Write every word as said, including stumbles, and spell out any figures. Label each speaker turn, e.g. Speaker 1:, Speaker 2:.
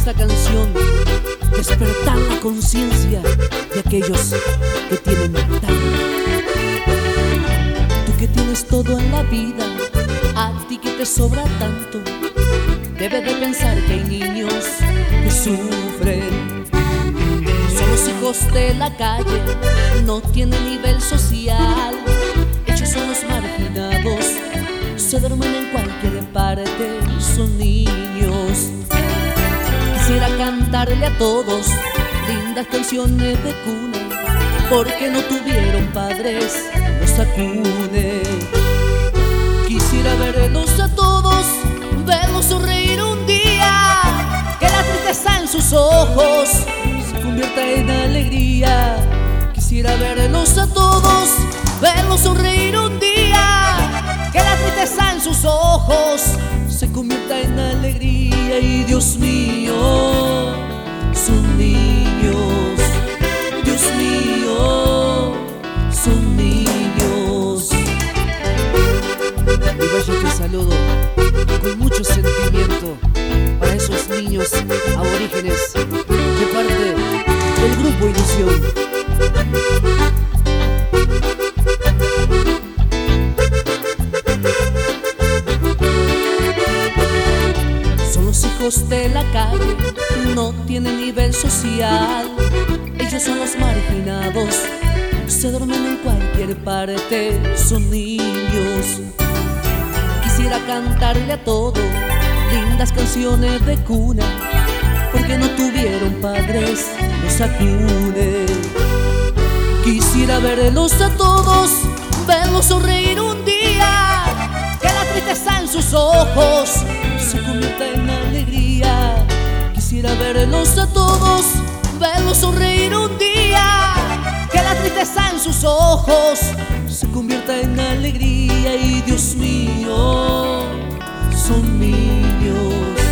Speaker 1: esta canción despertar la conciencia de aquellos que tienen tanto. Tú que tienes todo en la vida, a ti que te sobra tanto, debes de pensar que hay niños que sufren. Son los hijos de la calle, no tienen nivel social. Ellos son los marginados, se duermen en cualquier parte, son niños. Quisiera cantarle a todos lindas canciones de cuna, porque no tuvieron padres que los acune. Quisiera verlos a todos, verlos sonreír un día, que la tristeza en sus ojos se convierta en alegría. Quisiera verlos a todos, verlos sonreír un día, que la tristeza en sus ojos se convierta en alegría. Y Dios mío, son niños, Dios mío, son niños. Y vaya este saludo con mucho sentimiento para esos niños aborígenes de parte del Grupo Ilusión. Son los hijos de la calle, no tienen nivel social. Ellos son los marginados, se duermen en cualquier parte, son niños. Quisiera cantarle a todos lindas canciones de cuna, porque no tuvieron padres, los acune. Quisiera verlos a todos, verlos sonreír un día, que la tristeza en sus ojos se convierta en alegría. Quisiera verlos a todos, verlos sonreír un día, que la tristeza en sus ojos se convierta en alegría. Y Dios mío, son niños,